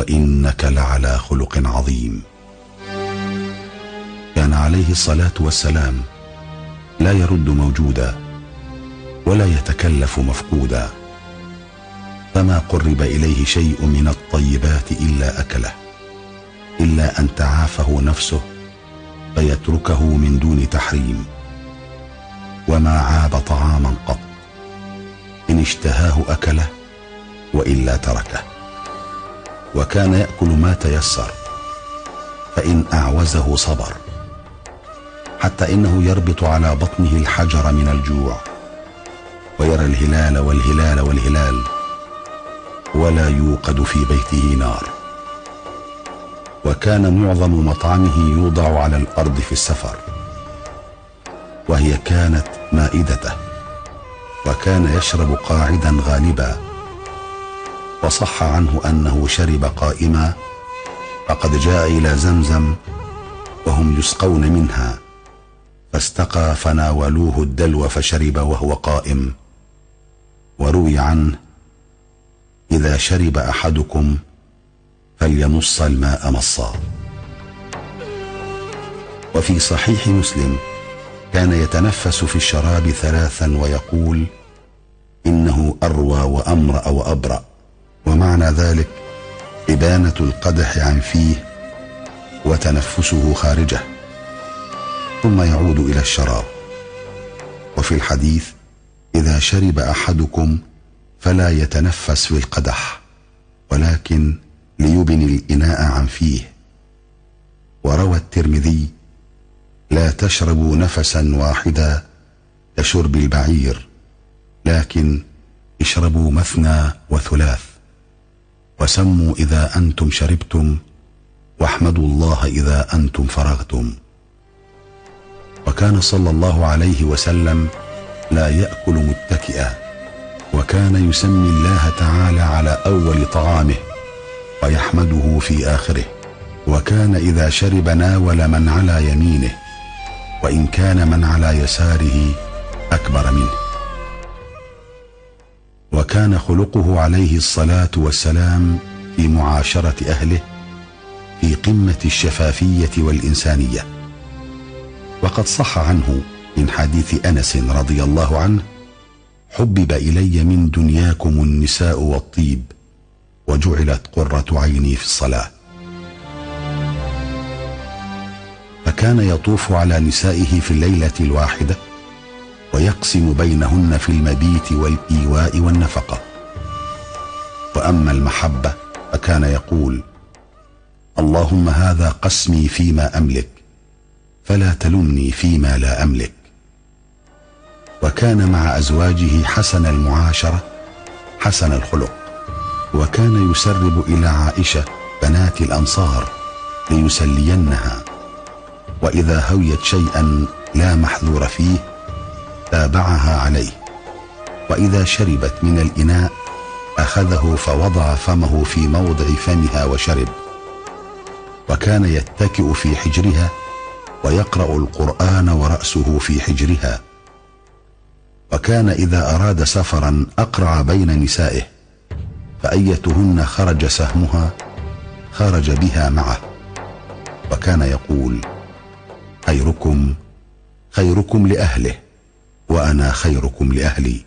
وإنك لعلى خلق عظيم. كان عليه الصلاة والسلام لا يرد موجودا ولا يتكلف مفقودا، فما قرب إليه شيء من الطيبات إلا أكله، إلا أن تعافه نفسه فيتركه من دون تحريم. وما عاب طعاما قط، إن اشتهاه أكله وإلا تركه. وكان يأكل ما تيسر، فإن أعوزه صبر، حتى إنه يربط على بطنه الحجر من الجوع، ويرى الهلال والهلال والهلال، ولا يوقد في بيته نار. وكان معظم مطعمه يوضع على الأرض في السفر، وهي كانت مائدته، وكان يشرب قاعدا غالبا. وصح عنه أنه شرب قائما، فقد جاء إلى زمزم وهم يسقون منها، فاستقى فناولوه الدلو فشرب وهو قائم. وروي عنه: إذا شرب أحدكم فليمص الماء مصا. وفي صحيح مسلم: كان يتنفس في الشراب 3 ويقول: إنه أروى وأمرأ وأبرأ. ومعنى ذلك إبانة القدح عن فيه وتنفسه خارجه، ثم يعود إلى الشراب. وفي الحديث: إذا شرب أحدكم فلا يتنفس في القدح، ولكن ليبن الإناء عن فيه. وروى الترمذي: لا تشربوا نفسا واحدا كشرب البعير، لكن اشربوا مثنى وثلاث، وسموا إذا أنتم شربتم، واحمدوا الله إذا أنتم فرغتم. وكان صلى الله عليه وسلم لا يأكل متكئا، وكان يسمي الله تعالى على أول طعامه ويحمده في آخره. وكان إذا شرب ناول من على يمينه، وإن كان من على يساره أكبر منه. وكان خلقه عليه الصلاة والسلام في معاشرة أهله في قمة الشفافية والإنسانية. وقد صح عنه من حديث أنس رضي الله عنه: حبب إلي من دنياكم النساء والطيب، وجعلت قرة عيني في الصلاة. فكان يطوف على نسائه في الليلة الواحدة، ويقسم بينهن في المبيت والإيواء والنفقة. وأما المحبة فكان يقول: اللهم هذا قسمي فيما أملك، فلا تلمني فيما لا أملك. وكان مع أزواجه حسن المعاشرة حسن الخلق. وكان يسرب إلى عائشة بنات الأنصار ليسلينها، وإذا هويت شيئا لا محذور فيه تابعها عليه. وإذا شربت من الإناء أخذه فوضع فمه في موضع فمها وشرب. وكان يتكئ في حجرها ويقرأ القرآن ورأسه في حجرها. وكان إذا أراد سفرا أقرع بين نسائه، فأيتهن خرج سهمها خرج بها معه. وكان يقول: خيركم خيركم لأهله، وأنا خيركم لأهلي.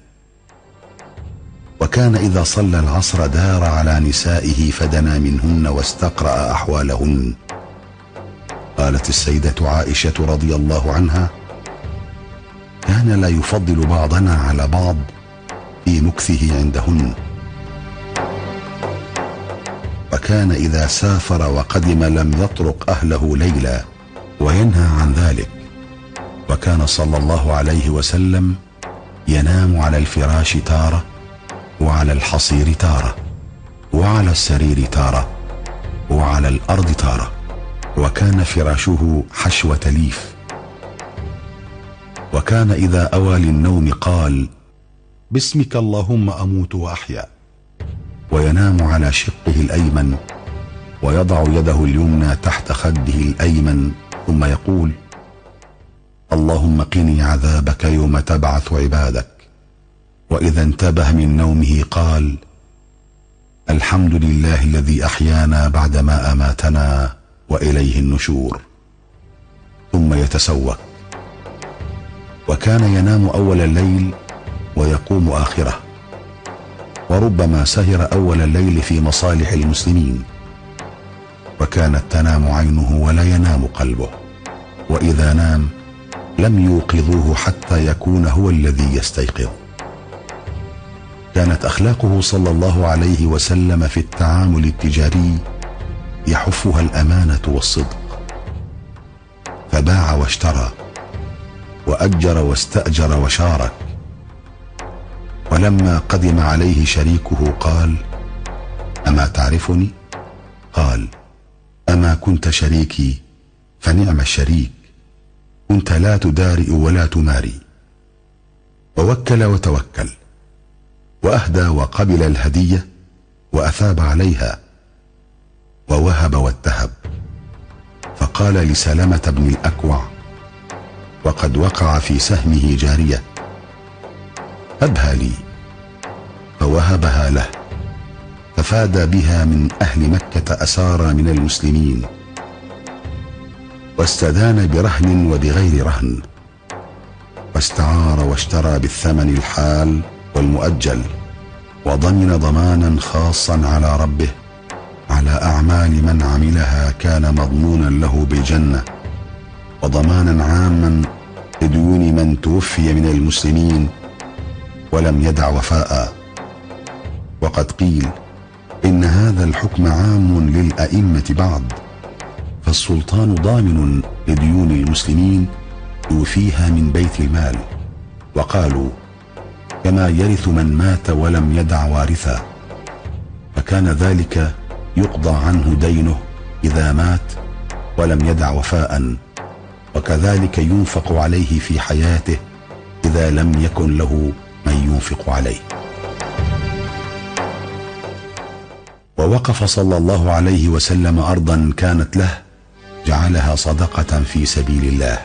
وكان إذا صلى العصر دار على نسائه فدنا منهن واستقرأ أحوالهن. قالت السيدة عائشة رضي الله عنها: كان لا يفضل بعضنا على بعض في مكثه عندهن. وكان إذا سافر وقدم لم يطرق أهله ليلا، وينهى عن ذلك. وكان صلى الله عليه وسلم ينام على الفراش تارة، وعلى الحصير تارة، وعلى السرير تارة، وعلى الأرض تارة. وكان فراشه حشوة ليف. وكان إذا أوى للنوم قال: باسمك اللهم أموت وأحيا. وينام على شقه الأيمن، ويضع يده اليمنى تحت خده الأيمن، ثم يقول: اللهم قني عذابك يوم تبعث عبادك. وإذا انتبه من نومه قال: الحمد لله الذي أحيانا بعدما أماتنا وإليه النشور. ثم يتسوق، وكان ينام أول الليل ويقوم آخره، وربما سهر أول الليل في مصالح المسلمين، وكانت تنام عينه ولا ينام قلبه، وإذا نام لم يوقظوه حتى يكون هو الذي يستيقظ. كانت أخلاقه صلى الله عليه وسلم في التعامل التجاري يحفها الأمانة والصدق، فباع واشترى وأجر واستأجر وشارك. ولما قدم عليه شريكه قال: أما تعرفني؟ قال: أما كنت شريكي فنعم الشريك، كنت لا تدارئ ولا تماري. ووكل وتوكل، وأهدى وقبل الهدية وأثاب عليها، ووهب واتهب. فقال لسلمة بن الأكوع وقد وقع في سهمه جارية: هبها لي. فوهبها له، ففاد بها من أهل مكة أسارى من المسلمين، واستدان برهن وبغير رهن، واستعار واشترى بالثمن الحال والمؤجل، وضمن ضمانا خاصا على ربه على أعمال من عملها كان مضمونا له بالجنة، وضمانا عاما لديون من توفي من المسلمين ولم يدع وفاء. وقد قيل إن هذا الحكم عام للأئمة بعض، فالسلطان ضامن لديون المسلمين يوفيها من بيت المال، وقالوا كما يرث من مات ولم يدع وارثا، فكان ذلك يقضى عنه دينه إذا مات ولم يدع وفاء، وكذلك ينفق عليه في حياته إذا لم يكن له من ينفق عليه. ووقف صلى الله عليه وسلم أرضا كانت له جعلها صدقة في سبيل الله،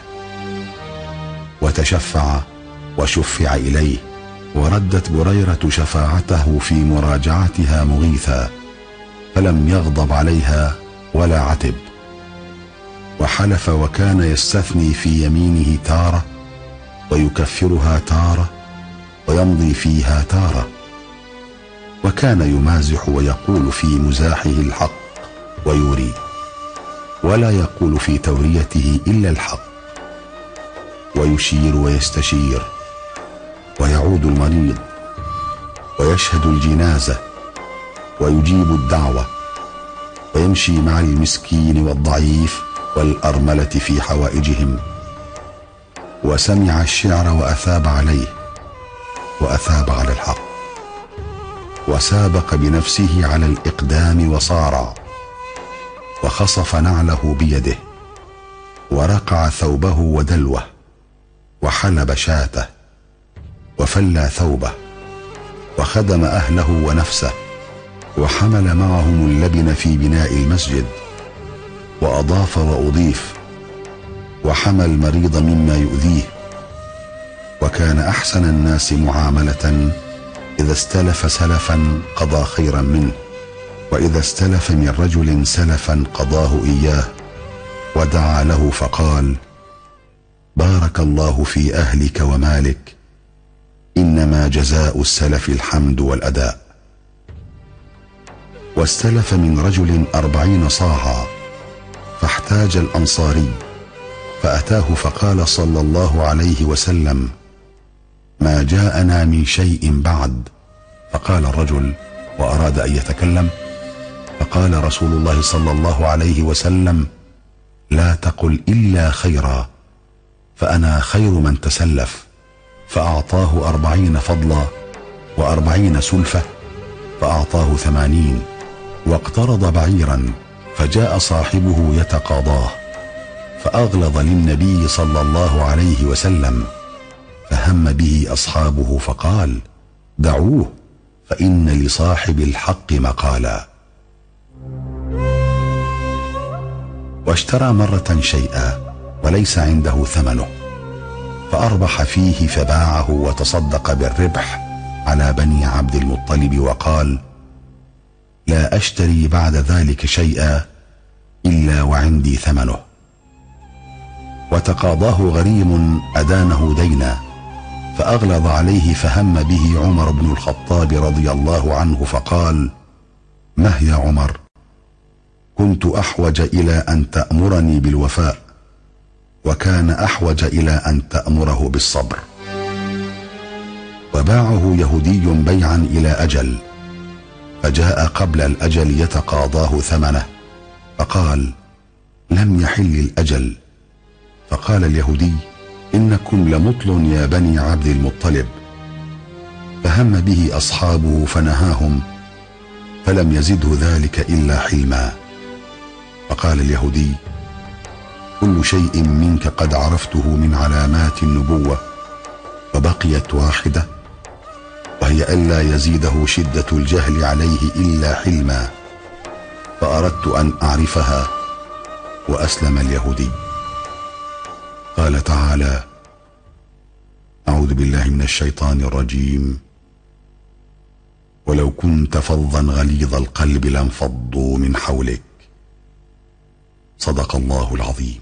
وتشفع وشفع إليه، وردت بريرة شفاعته في مراجعتها مغيثا، فلم يغضب عليها ولا عتب، وحلف وكان يستثني في يمينه تارة ويكفرها تارة ويمضي فيها تارة، وكان يمازح ويقول في مزاحه الحق ويوري، ولا يقول في توريته إلا الحق، ويشير ويستشير، ويعود المريض، ويشهد الجنازة، ويجيب الدعوة، ويمشي مع المسكين والضعيف والأرملة في حوائجهم، وسمع الشعر وأثاب عليه، وأثاب على الحق، وسابق بنفسه على الإقدام وصارع، وخصف نعله بيده، ورقع ثوبه ودلوه، وحلب شاته، وفلى ثوبه، وخدم أهله ونفسه، وحمل معهم اللبن في بناء المسجد، وأضاف وأضيف، وحمى المريض مما يؤذيه، وكان أحسن الناس معاملة إذا استلف سلفا قضى خيرا منه، وإذا استلف من رجل سلفا قضاه إياه، ودعا له فقال: بارك الله في أهلك ومالك، إنما جزاء السلف الحمد والأداء. واستلف من رجل 40 صاعا، فاحتاج الأنصاري فأتاه فقال صلى الله عليه وسلم: ما جاءنا من شيء بعد. فقال الرجل وأراد أن يتكلم، فقال رسول الله صلى الله عليه وسلم: لا تقل إلا خيرا، فأنا خير من تسلف. فأعطاه 40 فضلا و40 سلفة، فأعطاه 80. واقترض بعيرا، فجاء صاحبه يتقاضاه، فأغلظ للنبي صلى الله عليه وسلم، فهم به أصحابه فقال: دعوه، فإن لصاحب الحق مقالا. واشترى مرة شيئا وليس عنده ثمنه، فأربح فيه فباعه وتصدق بالربح على بني عبد المطلب، وقال: لا أشتري بعد ذلك شيئا إلا وعندي ثمنه. وتقاضاه غريم أدانه دينا فأغلظ عليه، فهم به عمر بن الخطاب رضي الله عنه فقال: مه يا عمر، كنت أحوج إلى أن تأمرني بالوفاء، وكان أحوج إلى أن تأمره بالصبر. وباعه يهودي بيعا إلى أجل، فجاء قبل الأجل يتقاضاه ثمنه، فقال: لم يحل الأجل. فقال اليهودي: إنكم لمطل يا بني عبد المطلب. فهم به أصحابه فنهاهم، فلم يزده ذلك إلا حلما. فقال اليهودي: كل شيء منك قد عرفته من علامات النبوة، وبقيت واحدة، وهي ألا يزيده شدة الجهل عليه إلا حلما، فأردت أن أعرفها. وأسلم اليهودي. قال تعالى: أعوذ بالله من الشيطان الرجيم: ولو كنت فظا غليظ القلب لانفضوا من حولك. صدق الله العظيم.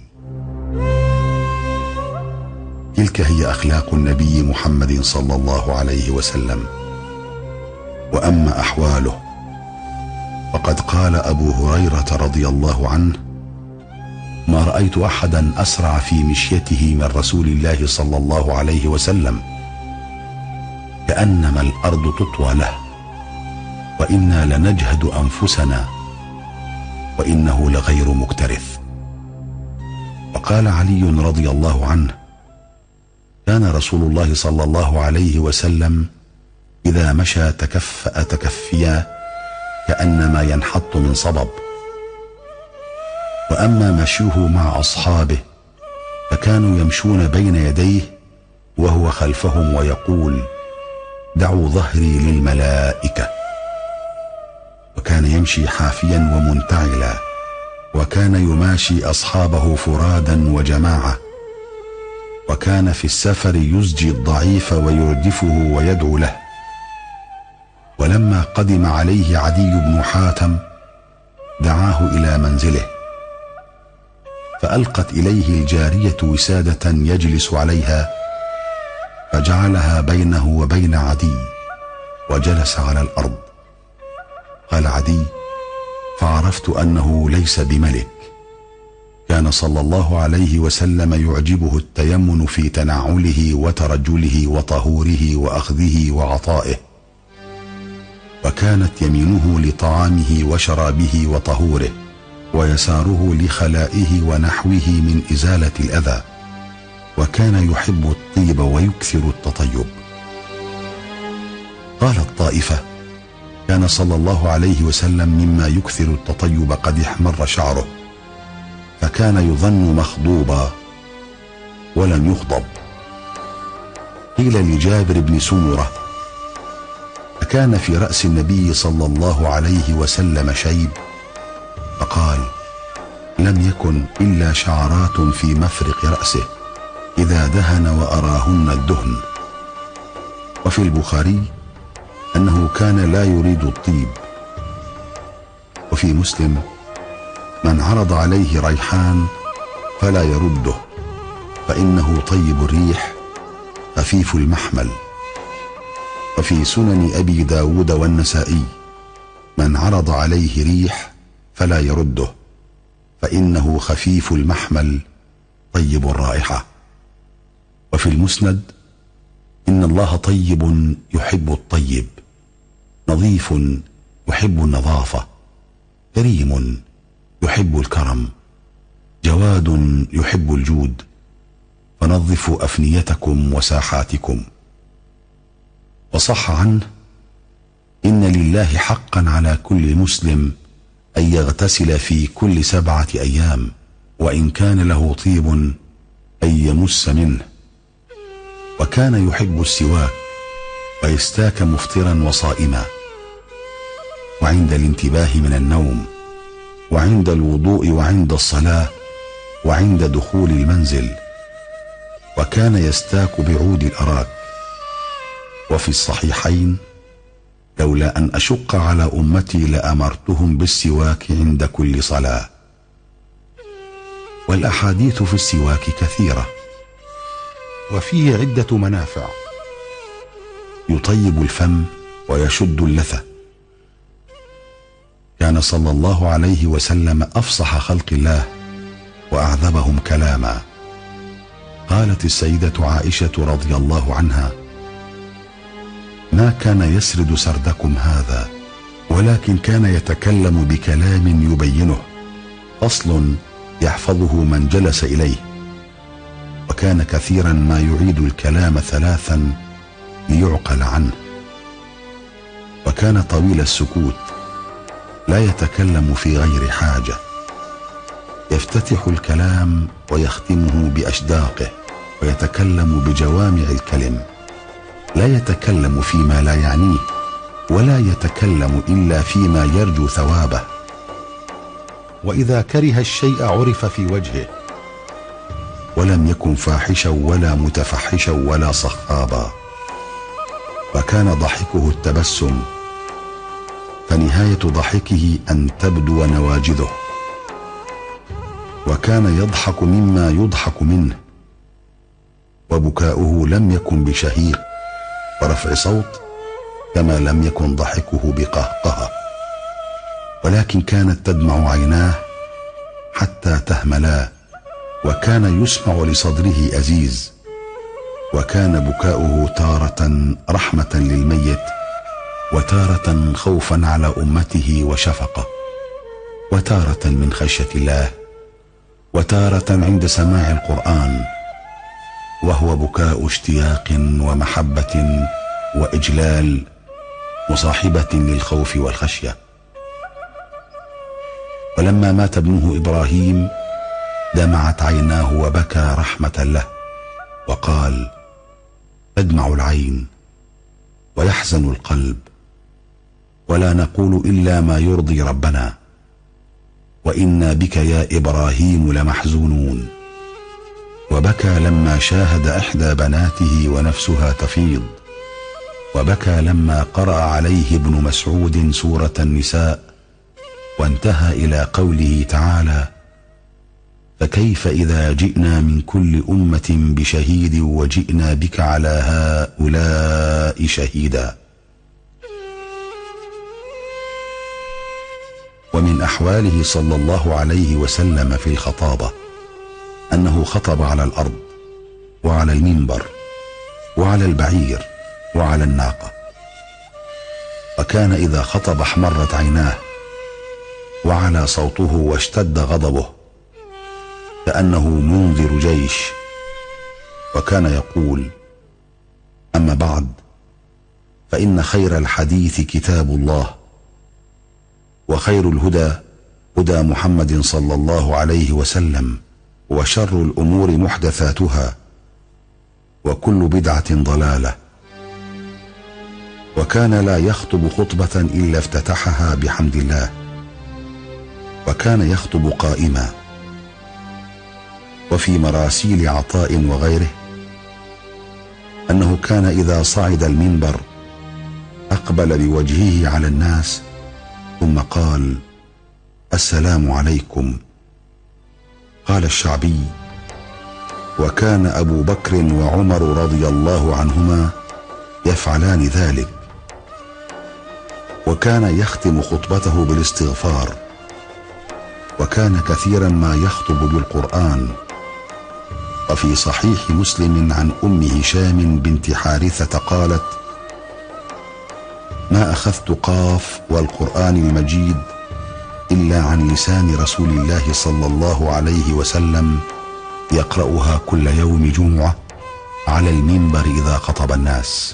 تلك هي أخلاق النبي محمد صلى الله عليه وسلم. وأما أحواله فقد قال أبو هريرة رضي الله عنه: ما رأيت أحدا أسرع في مشيته من رسول الله صلى الله عليه وسلم، كأنما الأرض تطوى له، وإنا لنجهد أنفسنا وإنه لغير مكترث. وقال علي رضي الله عنه: كان رسول الله صلى الله عليه وسلم إذا مشى تكفأ تكفيا كأنما ينحط من صبب. وأما مشيه مع أصحابه فكانوا يمشون بين يديه وهو خلفهم ويقول: دعوا ظهري للملائكة. وكان يمشي حافيا ومنتعلا، وكان يماشي أصحابه فرادا وجماعة، وكان في السفر يزجي الضعيف ويردفه ويدعو له. ولما قدم عليه عدي بن حاتم دعاه إلى منزله، فألقت إليه الجارية وسادة يجلس عليها، فجعلها بينه وبين عدي وجلس على الأرض. قال عدي: فعرفت أنه ليس بملك. كان صلى الله عليه وسلم يعجبه التيمن في تنعله وترجله وطهوره وأخذه وعطائه، وكانت يمينه لطعامه وشرابه وطهوره، ويساره لخلائه ونحوه من إزالة الأذى، وكان يحب الطيب ويكثر التطيب. قالت طائفة: كان صلى الله عليه وسلم مما يكثر التطيب قد احمر شعره، فكان يظن مخضوبا ولم يخضب. قيل لجابر بن سمرة: فكان في رأس النبي صلى الله عليه وسلم شيب؟ فقال: لم يكن إلا شعرات في مفرق رأسه إذا دهن وأراهن الدهن. وفي البخاري أنه كان لا يريد الطيب. وفي مسلم: من عرض عليه ريحان فلا يرده، فإنه طيب الريح خفيف المحمل. وفي سنن أبي داود والنسائي: من عرض عليه ريح فلا يرده، فإنه خفيف المحمل طيب الرائحة. وفي المسند: إن الله طيب يحب الطيب، نظيف يحب النظافة، كريم يحب الكرم، جواد يحب الجود، فنظفوا أفنيتكم وساحاتكم. وصح عنه: إن لله حقا على كل مسلم أن يغتسل في كل 7 أيام، وإن كان له طيب أن يمس منه. وكان يحب السواك، ويستاك مفطرا وصائما، وعند الانتباه من النوم، وعند الوضوء، وعند الصلاة، وعند دخول المنزل. وكان يستاك بعود الأراك. وفي الصحيحين: لولا أن أشق على أمتي لأمرتهم بالسواك عند كل صلاة. والأحاديث في السواك كثيرة، وفيه عدة منافع: يطيب الفم ويشد اللثة. كان صلى الله عليه وسلم أفصح خلق الله وأعذبهم كلاما. قالت السيدة عائشة رضي الله عنها: ما كان يسرد سردكم هذا، ولكن كان يتكلم بكلام يبينه، فصل يحفظه من جلس إليه. وكان كثيرا ما يعيد الكلام ثلاثا ليعقل عنه. وكان طويل السكوت، لا يتكلم في غير حاجة، يفتتح الكلام ويختمه بأشداقه، ويتكلم بجوامع الكلم، لا يتكلم فيما لا يعنيه، ولا يتكلم إلا فيما يرجو ثوابه. وإذا كره الشيء عرف في وجهه، ولم يكن فاحشا ولا متفحشا ولا صخابا. وكان ضحكه التبسم، فنهاية ضحكه أن تبدو نواجذه. وكان يضحك مما يضحك منه، وبكاؤه لم يكن بشهيق ورفع صوت، كما لم يكن ضحكه بقهقهة، ولكن كانت تدمع عيناه حتى تهملا. وكان يسمع لصدره أزيز. وكان بكاؤه تارة رحمة للميت، وتارة خوفا على أمته وشفقة، وتارة من خشية الله، وتارة عند سماع القرآن، وهو بكاء اشتياق ومحبة وإجلال، مصاحبة للخوف والخشية. ولما مات ابنه إبراهيم دمعت عيناه وبكى رحمة له، وقال: تدمع العين ويحزن القلب، ولا نقول إلا ما يرضي ربنا، وإنا بك يا إبراهيم لمحزونون. وبكى لما شاهد إحدى بناته ونفسها تفيض، وبكى لما قرأ عليه ابن مسعود سورة النساء، وانتهى إلى قوله تعالى: فكيف إذا جئنا من كل أمة بشهيد وجئنا بك على هؤلاء شهيدا. ومن أحواله صلى الله عليه وسلم في الخطابة أنه خطب على الأرض، وعلى المنبر، وعلى البعير، وعلى الناقة. وكان إذا خطب احمرت عيناه، وعلى صوته واشتد غضبه كأنه منذر جيش. وكان يقول: أما بعد، فإن خير الحديث كتاب الله، وخير الهدى هدى محمد صلى الله عليه وسلم، وشر الأمور محدثاتها، وكل بدعة ضلالة. وكان لا يخطب خطبة إلا افتتحها بحمد الله، وكان يخطب قائما. وفي مراسيل عطاء وغيره أنه كان إذا صعد المنبر أقبل بوجهه على الناس، ثم قال: السلام عليكم. قال الشعبي: وكان أبو بكر وعمر رضي الله عنهما يفعلان ذلك. وكان يختم خطبته بالاستغفار. وكان كثيرا ما يخطب بالقرآن. وفي صحيح مسلم عن أم هشام بنت حارثة قالت: ما أخذت قاف والقرآن المجيد إلا عن لسان رسول الله صلى الله عليه وسلم، يقرأها كل يوم جمعة على المنبر إذا خطب الناس.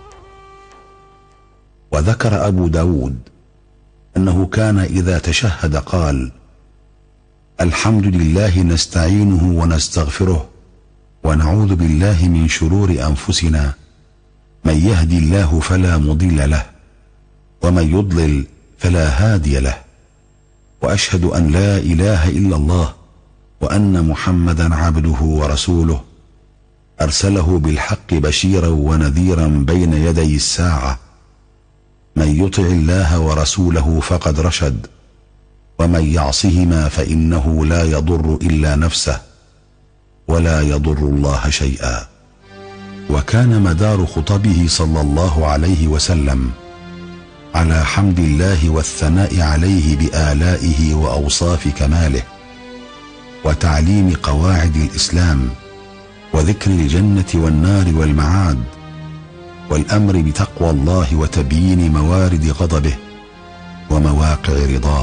وذكر أبو داود أنه كان إذا تشهد قال: الحمد لله نستعينه ونستغفره، ونعوذ بالله من شرور أنفسنا، من يهدي الله فلا مضل له، ومن يضلل فلا هادي له، وأشهد أن لا إله إلا الله، وأن محمدا عبده ورسوله، أرسله بالحق بشيرا ونذيرا بين يدي الساعة، من يطع الله ورسوله فقد رشد، ومن يعصهما فإنه لا يضر إلا نفسه ولا يضر الله شيئا. وكان مدار خطبه صلى الله عليه وسلم على حمد الله والثناء عليه بآلائه وأوصاف كماله، وتعليم قواعد الإسلام، وذكر الجنة والنار والمعاد، والأمر بتقوى الله وتبيين موارد غضبه ومواقع رضاه.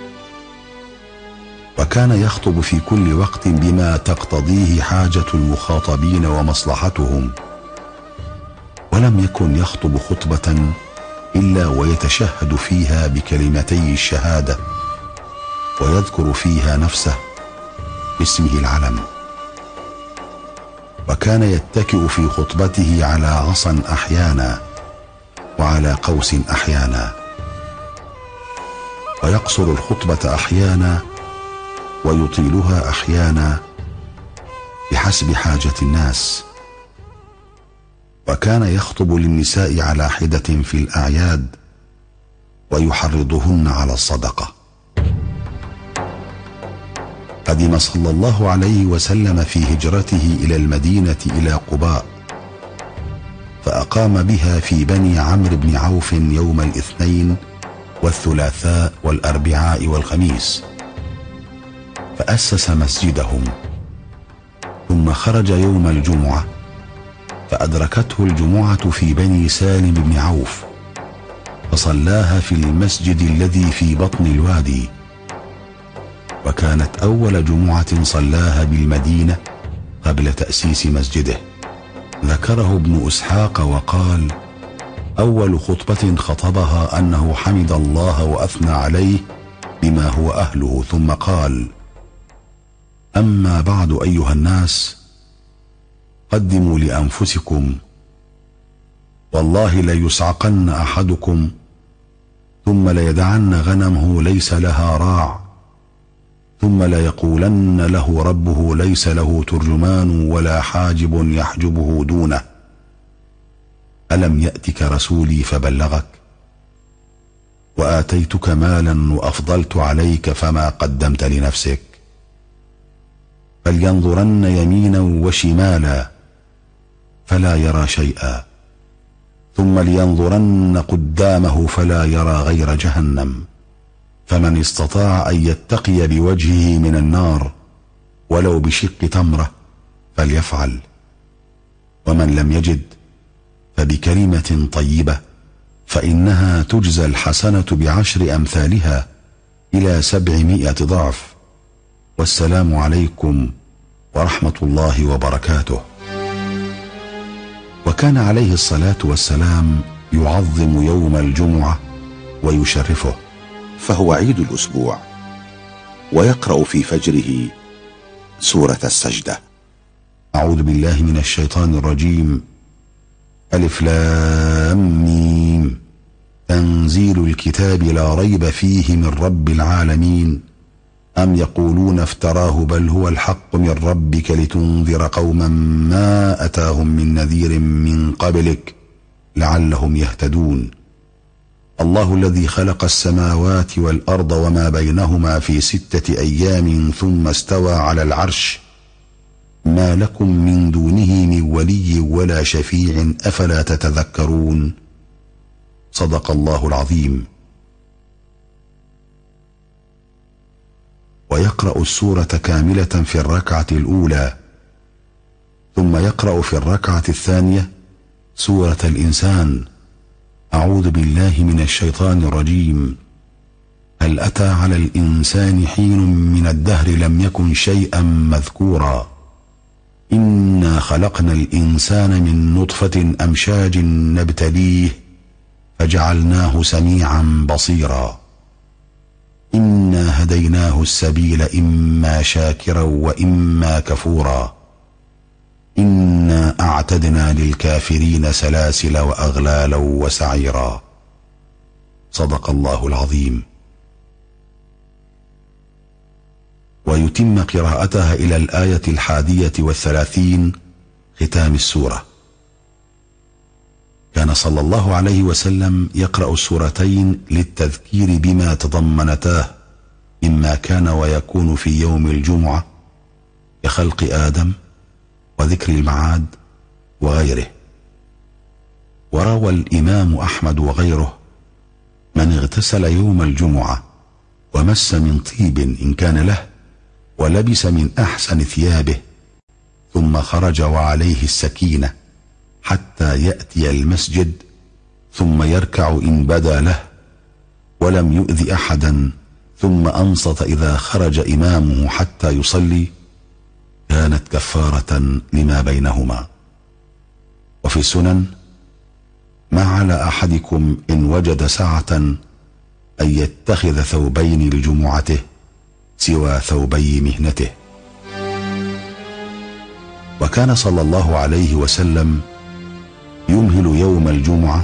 وكان يخطب في كل وقت بما تقتضيه حاجة المخاطبين ومصلحتهم، ولم يكن يخطب خطبة إلا ويتشهد فيها بكلمتي الشهادة، ويذكر فيها نفسه باسمه العلم. وكان يتكئ في خطبته على عصا أحيانا، وعلى قوس أحيانا، ويقصر الخطبة أحيانا ويطيلها أحيانا بحسب حاجة الناس. وكان يخطب للنساء على حدة في الأعياد، ويحرضهن على الصدقة. قدم صلى الله عليه وسلم في هجرته إلى المدينة إلى قباء، فأقام بها في بني عمرو بن عوف يوم الاثنين والثلاثاء والأربعاء والخميس، فأسس مسجدهم. ثم خرج يوم الجمعة، فأدركته الجمعة في بني سالم بن عوف، فصلاها في المسجد الذي في بطن الوادي، وكانت أول جمعة صلاها بالمدينة قبل تأسيس مسجده. ذكره ابن إسحاق وقال: أول خطبة خطبها أنه حمد الله وأثنى عليه بما هو أهله، ثم قال: أما بعد أيها الناس، قدموا لأنفسكم، والله ليصعقن أحدكم ثم ليدعن غنمه ليس لها راع، ثم ليقولن له ربه ليس له ترجمان ولا حاجب يحجبه دونه، ألم يأتك رسولي فبلغك؟ وآتيتك مالا وأفضلت عليك فما قدمت لنفسك؟ فلينظرن يمينا وشمالا فلا يرى شيئا، ثم لينظرن قدامه فلا يرى غير جهنم، فمن استطاع أن يتقي بوجهه من النار ولو بشق تمرة فليفعل، ومن لم يجد فبكلمة طيبة فإنها تجزى الحسنة ب10 أمثالها إلى 700 ضعف. والسلام عليكم ورحمة الله وبركاته. وكان عليه الصلاة والسلام يعظم يوم الجمعة ويشرفه، فهو عيد الأسبوع، ويقرأ في فجره سورة السجدة. أعوذ بالله من الشيطان الرجيم. ألف لام ميم، تنزيل الكتاب لا ريب فيه من رب العالمين. أم يقولون افتراه بل هو الحق من ربك لتنذر قوما ما أتاهم من نذير من قبلك لعلهم يهتدون. الله الذي خلق السماوات والأرض وما بينهما في 6 أيام ثم استوى على العرش، ما لكم من دونه من ولي ولا شفيع أفلا تتذكرون. صدق الله العظيم. ويقرأ السورة كاملة في الركعة الأولى، ثم يقرأ في الركعة الثانية سورة الإنسان. أعوذ بالله من الشيطان الرجيم. هل أتى على الإنسان حين من الدهر لم يكن شيئا مذكورا. إنا خلقنا الإنسان من نطفة أمشاج نبتليه فجعلناه سميعا بصيرا. إنا هديناه السبيل إما شاكرا وإما كفورا. إنا أعتدنا للكافرين سلاسل وأغلالا وسعيرا. صدق الله العظيم. ويتم قراءتها إلى الآية 31 ختام السورة. كان صلى الله عليه وسلم يقرأ السورتين للتذكير بما تضمنتاه مما كان ويكون في يوم الجمعة كخلق آدم وذكر المعاد وغيره. وروى الإمام أحمد وغيره: من اغتسل يوم الجمعة ومس من طيب إن كان له ولبس من أحسن ثيابه ثم خرج وعليه السكينة حتى يأتي المسجد ثم يركع إن بدا له ولم يؤذ أحدا ثم أنصت إذا خرج إمامه حتى يصلي كانت كفارة لما بينهما. وفي السنن: ما على أحدكم إن وجد سعة أن يتخذ ثوبين لجمعته سوى ثوبي مهنته. وكان صلى الله عليه وسلم يمهل يوم الجمعة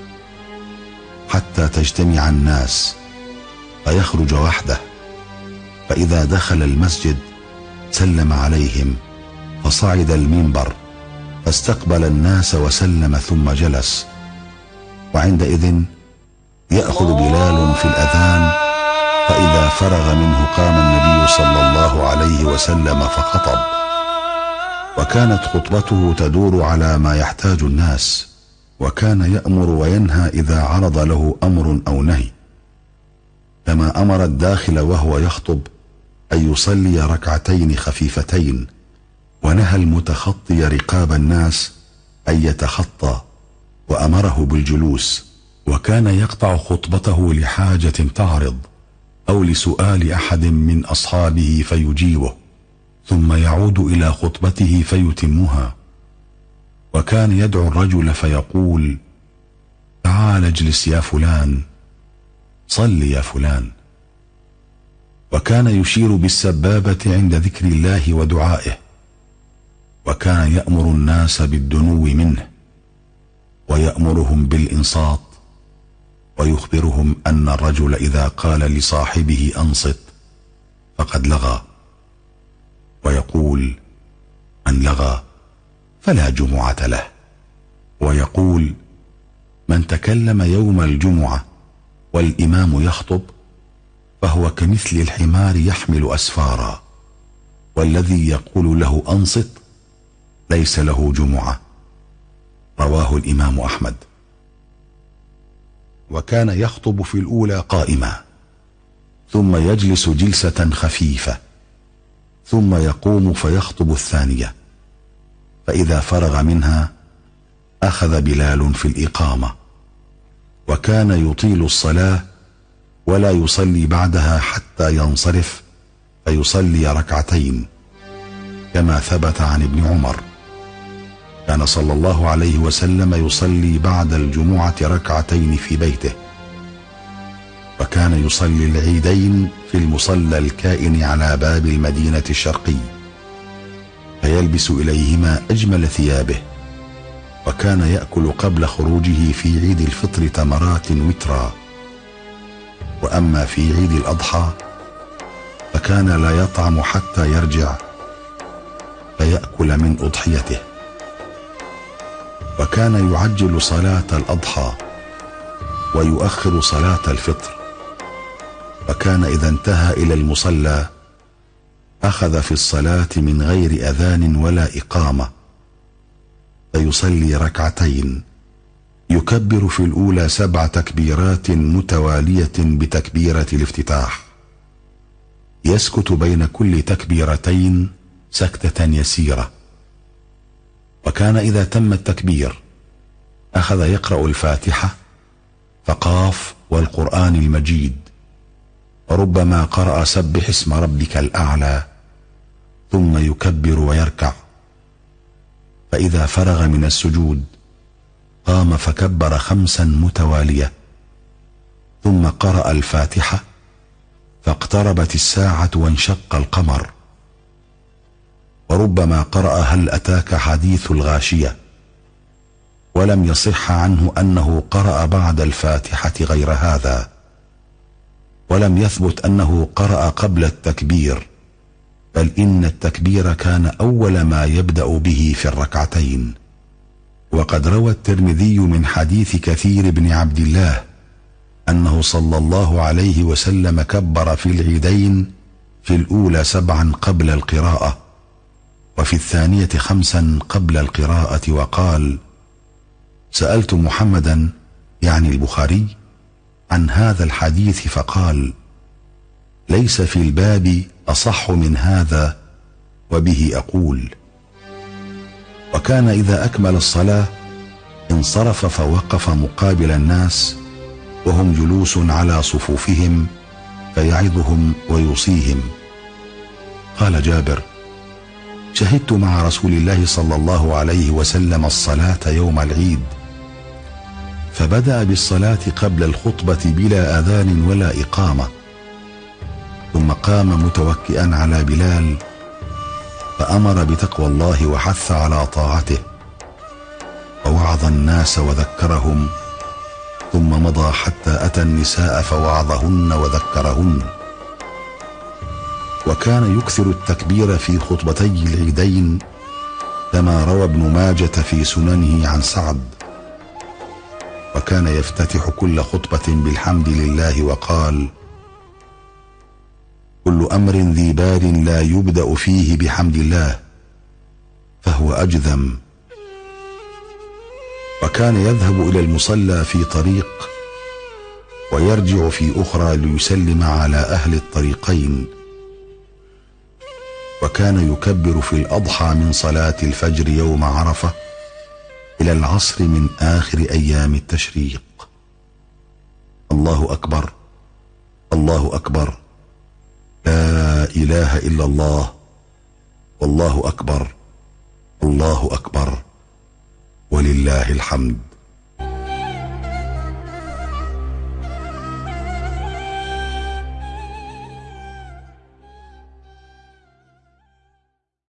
حتى تجتمع الناس فيخرج وحده، فإذا دخل المسجد سلم عليهم فصعد المنبر فاستقبل الناس وسلم ثم جلس، وعندئذ يأخذ بلال في الأذان، فإذا فرغ منه قام النبي صلى الله عليه وسلم فخطب، وكانت خطبته تدور على ما يحتاج الناس، وكان يأمر وينهى إذا عرض له أمر أو نهي، كما أمر الداخل وهو يخطب أن يصلي ركعتين خفيفتين، ونهى المتخطي رقاب الناس أن يتخطى، وأمره بالجلوس، وكان يقطع خطبته لحاجة تعرض أو لسؤال أحد من أصحابه فيجيبه، ثم يعود إلى خطبته فيتمها. وكان يدعو الرجل فيقول: تعال اجلس يا فلان، صل يا فلان. وكان يشير بالسبابة عند ذكر الله ودعائه، وكان يأمر الناس بالدنو منه، ويأمرهم بالإنصات، ويخبرهم أن الرجل إذا قال لصاحبه أنصت فقد لغى، ويقول: من لغى فلا جمعة له. ويقول: من تكلم يوم الجمعة والإمام يخطب فهو كمثل الحمار يحمل أسفارا، والذي يقول له أنصت ليس له جمعة. رواه الإمام أحمد. وكان يخطب في الأولى قائما، ثم يجلس جلسة خفيفة، ثم يقوم فيخطب الثانية، فإذا فرغ منها أخذ بلال في الإقامة، وكان يطيل الصلاة ولا يصلي بعدها حتى ينصرف فيصلي ركعتين، كما ثبت عن ابن عمر. كان صلى الله عليه وسلم يصلي بعد الجمعة ركعتين في بيته، وكان يصلي العيدين في المصلى الكائن على باب المدينة الشرقي، فيلبس إليهما أجمل ثيابه، وكان يأكل قبل خروجه في عيد الفطر تمرات وترا. وأما في عيد الأضحى فكان لا يطعم حتى يرجع فيأكل من أضحيته. وكان يعجل صلاة الأضحى ويؤخر صلاة الفطر، وكان إذا انتهى إلى المصلى أخذ في الصلاة من غير أذان ولا إقامة، فيصلي ركعتين يكبر في الأولى 7 تكبيرات متوالية بتكبيرة الافتتاح، يسكت بين كل تكبيرتين سكتة يسيرة. وكان إذا تم التكبير أخذ يقرأ الفاتحة فقاف والقرآن المجيد، وربما قرأ سبح اسم ربك الأعلى، ثم يكبر ويركع، فإذا فرغ من السجود قام فكبر 5 متوالية، ثم قرأ الفاتحة فاقتربت الساعة وانشق القمر، وربما قرأ هل أتاك حديث الغاشية، ولم يصح عنه أنه قرأ بعد الفاتحة غير هذا، ولم يثبت أنه قرأ قبل التكبير، بل إن التكبير كان أول ما يبدأ به في الركعتين، وقد روى الترمذي من حديث كثير بن عبد الله أنه صلى الله عليه وسلم كبر في العيدين في الأولى 7 قبل القراءة، وفي الثانية 5 قبل القراءة، وقال: سألت محمدا يعني البخاري عن هذا الحديث فقال: ليس في الباب أصح من هذا، وبه أقول. وكان إذا أكمل الصلاة انصرف فوقف مقابل الناس وهم جلوس على صفوفهم فيعظهم ويوصيهم. قال جابر: شهدت مع رسول الله صلى الله عليه وسلم الصلاة يوم العيد، فبدأ بالصلاة قبل الخطبة بلا أذان ولا إقامة، ثم قام متوكئا على بلال فأمر بتقوى الله وحث على طاعته، ووعظ الناس وذكرهم، ثم مضى حتى أتى النساء فوعظهن وذكرهن. وكان يكثر التكبير في خطبتي العيدين كما روى ابن ماجة في سننه عن سعد. وكان يفتتح كل خطبة بالحمد لله وقال: كل أمر ذي بال لا يبدأ فيه بحمد الله فهو أجذم. وكان يذهب إلى المصلى في طريق ويرجع في أخرى ليسلم على أهل الطريقين. وكان يكبر في الأضحى من صلاة الفجر يوم عرفة إلى العصر من آخر أيام التشريق. الله أكبر، الله أكبر، لا إله إلا الله، والله أكبر، الله أكبر، ولله الحمد.